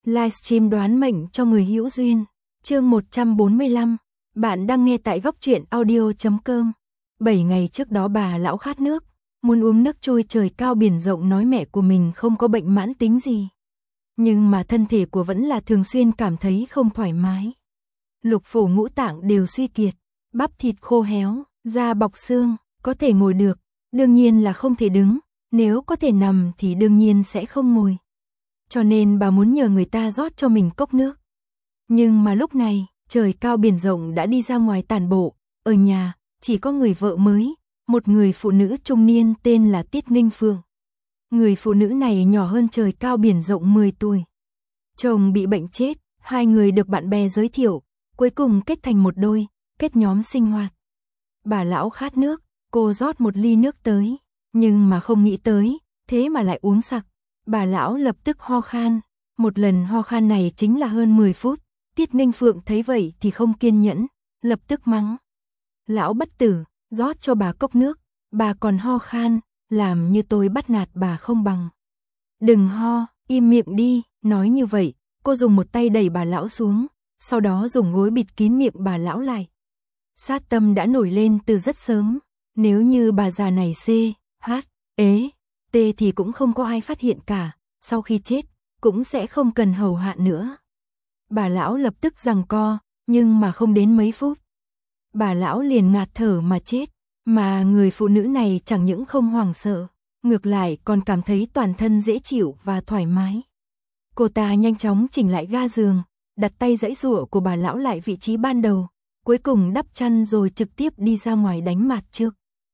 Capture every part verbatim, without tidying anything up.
Livestream đoán mệnh cho người hữu duyên. Chương một trăm bốn mươi lăm. Bạn đang nghe tại góc truyện audio chấm com. bảy ngày trước đó bà lão khát nước, muốn uống nước trôi trời cao biển rộng, nói mẹ của mình không có bệnh mãn tính gì. Nhưng mà thân thể của vẫn là thường xuyên cảm thấy không thoải mái. Lục phủ ngũ tạng đều suy kiệt, bắp thịt khô héo, da bọc xương, có thể ngồi được, đương nhiên là không thể đứng, nếu có thể nằm thì đương nhiên sẽ không ngồi. Cho nên bà muốn nhờ người ta rót cho mình cốc nước. Nhưng mà lúc này, trời cao biển rộng đã đi ra ngoài tản bộ, ở nhà, chỉ có người vợ mới, một người phụ nữ trung niên tên là Tiết Nghinh Phượng. Người phụ nữ này nhỏ hơn trời cao biển rộng mười tuổi. Chồng bị bệnh chết, hai người được bạn bè giới thiệu, cuối cùng kết thành một đôi, kết nhóm sinh hoạt. Bà lão khát nước, cô rót một ly nước tới, nhưng mà không nghĩ tới, thế mà lại uống sặc. Bà lão lập tức ho khan, một lần ho khan này chính là hơn mười phút. Tiết Nghinh Phượng thấy vậy thì không kiên nhẫn, lập tức mắng. Lão bất tử, rót cho bà cốc nước, bà còn ho khan, làm như tôi bắt nạt bà không bằng. Đừng ho, im miệng đi, nói như vậy, cô dùng một tay đẩy bà lão xuống, sau đó dùng gối bịt kín miệng bà lão lại. Sát tâm đã nổi lên từ rất sớm, nếu như bà già này C, H, ế, T thì cũng không có ai phát hiện cả, sau khi chết, cũng sẽ không cần hầu hạ nữa. Bà lão lập tức giằng co, nhưng mà không đến mấy phút. Bà lão liền ngạt thở mà chết, mà người phụ nữ này chẳng những không hoảng sợ, ngược lại còn cảm thấy toàn thân dễ chịu và thoải mái. Cô ta nhanh chóng chỉnh lại ga giường, đặt tay giãy giụa của bà lão lại vị trí ban đầu, cuối cùng đắp chăn rồi trực tiếp đi ra ngoài đánh mạt trước.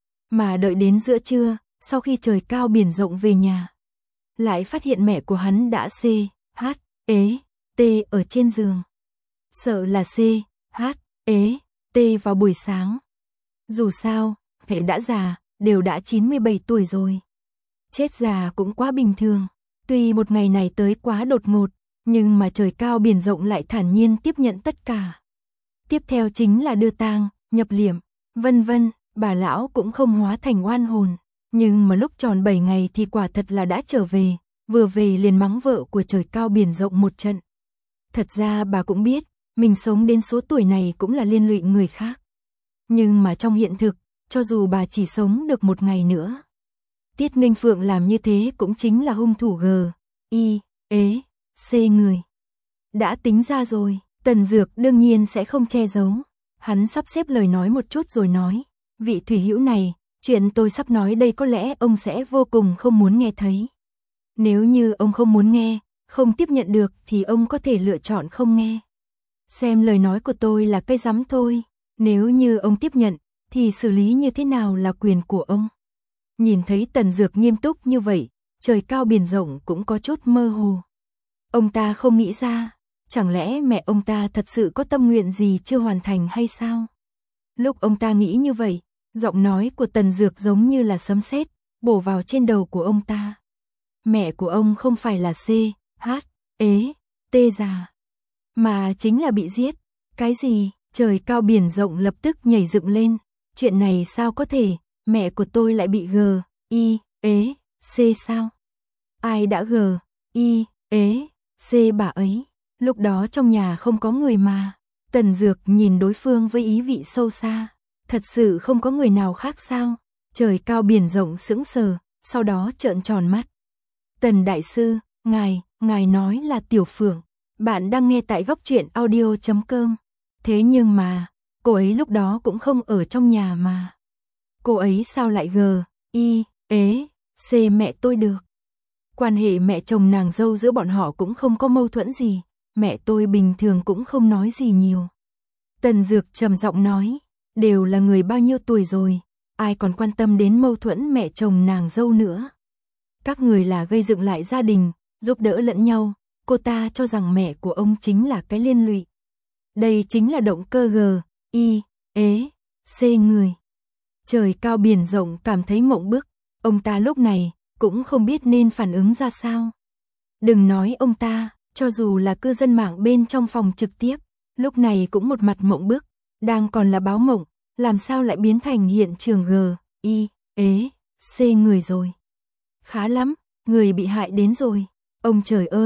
Mà đợi đến giữa trưa, sau khi trời cao biển rộng về nhà, lại phát hiện mẹ của hắn đã C, H, ế, T ở trên giường. Sợ là C, H, ế, T vào buổi sáng. Dù sao, mẹ đã già, đều đã chín mươi bảy tuổi rồi. Chết già cũng quá bình thường. Tuy một ngày này tới quá đột ngột, nhưng mà trời cao biển rộng lại thản nhiên tiếp nhận tất cả. Tiếp theo chính là đưa tang, nhập liệm, vân vân, bà lão cũng không hóa thành oan hồn. Nhưng mà lúc tròn bảy ngày thì quả thật là đã trở về, vừa về liền mắng vợ của trời cao biển rộng một trận. Thật ra bà cũng biết, mình sống đến số tuổi này cũng là liên lụy người khác. Nhưng mà trong hiện thực, cho dù bà chỉ sống được một ngày nữa, Tiết Nghinh Phượng làm như thế cũng chính là hung thủ G, I, ế, C người. Đã tính ra rồi, Tần Dược đương nhiên sẽ không che giấu. Hắn sắp xếp lời nói một chút rồi nói, vị thủy hữu này, chuyện tôi sắp nói đây có lẽ ông sẽ vô cùng không muốn nghe thấy. Nếu như ông không muốn nghe, không tiếp nhận được thì ông có thể lựa chọn không nghe. Xem lời nói của tôi là cái rắm thôi, nếu như ông tiếp nhận, thì xử lý như thế nào là quyền của ông. Nhìn thấy Tần Dược nghiêm túc như vậy, trời cao biển rộng cũng có chút mơ hồ. Ông ta không nghĩ ra, chẳng lẽ mẹ ông ta thật sự có tâm nguyện gì chưa hoàn thành hay sao? Lúc ông ta nghĩ như vậy, giọng nói của Tần Dược giống như là sấm sét, bổ vào trên đầu của ông ta. Mẹ của ông không phải là C, H, ế, T già, mà chính là bị giết. Cái gì? Trời cao biển rộng lập tức nhảy dựng lên. Chuyện này sao có thể? Mẹ của tôi lại bị G, I, ế, C sao? Ai đã G, I, ế, C bà ấy? Lúc đó trong nhà không có người mà. Tần Dược nhìn đối phương với ý vị sâu xa. Thật sự không có người nào khác sao? Trời cao biển rộng sững sờ, sau đó trợn tròn mắt. Tần đại sư, ngài, ngài nói là Tiểu Phượng. Bạn đang nghe tại góc truyện audio chấm com. Thế nhưng mà, cô ấy lúc đó cũng không ở trong nhà mà. Cô ấy sao lại G, I, ế, C mẹ tôi được? Quan hệ mẹ chồng nàng dâu giữa bọn họ cũng không có mâu thuẫn gì. Mẹ tôi bình thường cũng không nói gì nhiều. Tần Dược trầm giọng nói, đều là người bao nhiêu tuổi rồi, ai còn quan tâm đến mâu thuẫn mẹ chồng nàng dâu nữa. Các người là gây dựng lại gia đình, giúp đỡ lẫn nhau, cô ta cho rằng mẹ của ông chính là cái liên lụy. Đây chính là động cơ G, I, ế, C người. Trời cao biển rộng cảm thấy mộng bức, ông ta lúc này cũng không biết nên phản ứng ra sao. Đừng nói ông ta, cho dù là cư dân mạng bên trong phòng trực tiếp, lúc này cũng một mặt mộng bức, đang còn là báo mộng, làm sao lại biến thành hiện trường G, I, ế, C người rồi. Khá lắm, người bị hại đến rồi. Ông trời ơi,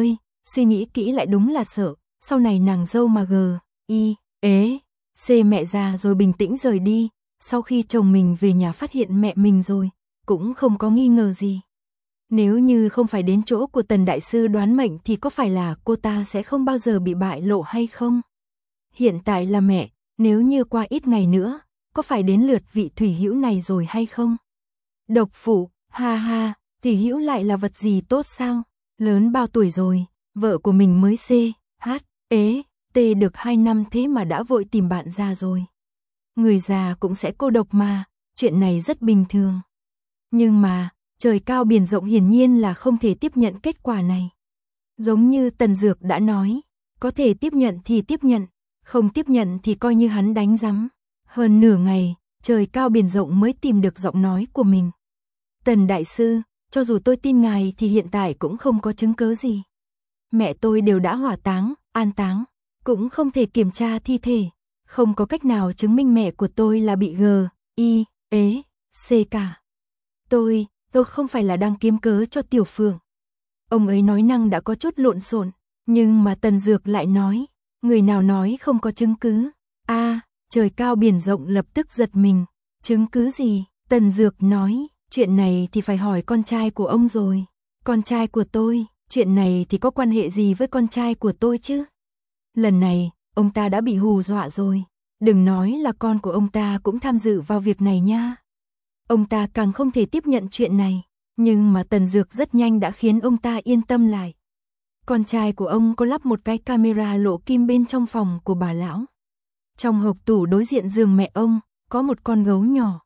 suy nghĩ kỹ lại đúng là sợ, sau này nàng dâu mà gờ, y, ế, xê mẹ già rồi bình tĩnh rời đi, sau khi chồng mình về nhà phát hiện mẹ mình rồi, cũng không có nghi ngờ gì. Nếu như không phải đến chỗ của Tần Đại Sư đoán mệnh thì có phải là cô ta sẽ không bao giờ bị bại lộ hay không? Hiện tại là mẹ, nếu như qua ít ngày nữa, có phải đến lượt vị Thủy Hữu này rồi hay không? Độc phụ, ha ha, Thủy Hữu lại là vật gì tốt sao? Lớn bao tuổi rồi, vợ của mình mới C, H, ế, T được hai năm thế mà đã vội tìm bạn ra rồi. Người già cũng sẽ cô độc mà, chuyện này rất bình thường. Nhưng mà, trời cao biển rộng hiển nhiên là không thể tiếp nhận kết quả này. Giống như Tần Dược đã nói, có thể tiếp nhận thì tiếp nhận, không tiếp nhận thì coi như hắn đánh rắm. Hơn nửa ngày, trời cao biển rộng mới tìm được giọng nói của mình. Tần Đại Sư, cho dù tôi tin ngài thì hiện tại cũng không có chứng cứ gì. Mẹ tôi đều đã hỏa táng, an táng, cũng không thể kiểm tra thi thể, không có cách nào chứng minh mẹ của tôi là bị G, Y, ế, C cả. Tôi, tôi không phải là đang kiếm cớ cho Tiểu Phượng. Ông ấy nói năng đã có chút lộn xộn, nhưng mà Tần Dược lại nói, người nào nói không có chứng cứ. A, à, trời cao biển rộng lập tức giật mình, chứng cứ gì? Tần Dược nói, chuyện này thì phải hỏi con trai của ông rồi. Con trai của tôi, chuyện này thì có quan hệ gì với con trai của tôi chứ? Lần này, ông ta đã bị hù dọa rồi, đừng nói là con của ông ta cũng tham dự vào việc này nha. Ông ta càng không thể tiếp nhận chuyện này, nhưng mà Tần Dược rất nhanh đã khiến ông ta yên tâm lại. Con trai của ông có lắp một cái camera lộ kim bên trong phòng của bà lão. Trong hộp tủ đối diện giường mẹ ông, có một con gấu nhỏ.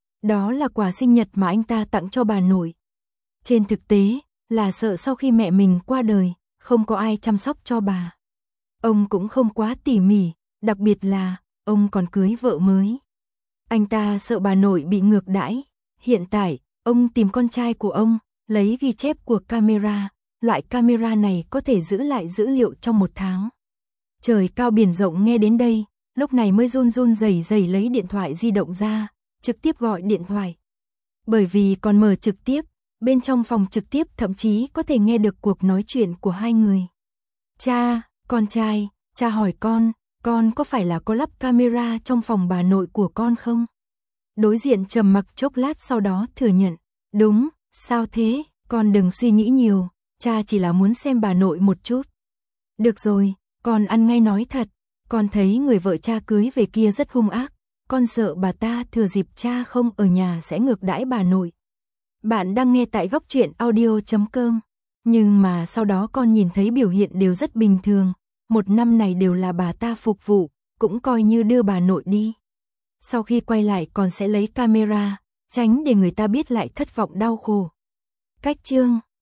Đó là quà sinh nhật mà anh ta tặng cho bà nội. Trên thực tế, là sợ sau khi mẹ mình qua đời, không có ai chăm sóc cho bà. Ông cũng không quá tỉ mỉ, đặc biệt là, ông còn cưới vợ mới. Anh ta sợ bà nội bị ngược đãi. Hiện tại, ông tìm con trai của ông, lấy ghi chép của camera. Loại camera này có thể giữ lại dữ liệu trong một tháng. Trời cao biển rộng nghe đến đây, lúc này mới run run rẩy rẩy lấy điện thoại di động ra, trực tiếp gọi điện thoại. Bởi vì còn mở trực tiếp, bên trong phòng trực tiếp thậm chí có thể nghe được cuộc nói chuyện của hai người. Cha, con trai, cha hỏi con, con có phải là có lắp camera trong phòng bà nội của con không? Đối diện trầm mặc chốc lát sau đó thừa nhận, đúng, sao thế, con đừng suy nghĩ nhiều, cha chỉ là muốn xem bà nội một chút. Được rồi, con ăn ngay nói thật, con thấy người vợ cha cưới về kia rất hung ác, con sợ bà ta thừa dịp cha không ở nhà sẽ ngược đãi bà nội. Bạn đang nghe tại góc truyện audio chấm com, nhưng mà sau đó con nhìn thấy biểu hiện đều rất bình thường, một năm này đều là bà ta phục vụ, cũng coi như đưa bà nội đi. Sau khi quay lại con sẽ lấy camera, tránh để người ta biết lại thất vọng đau khổ. Cách chương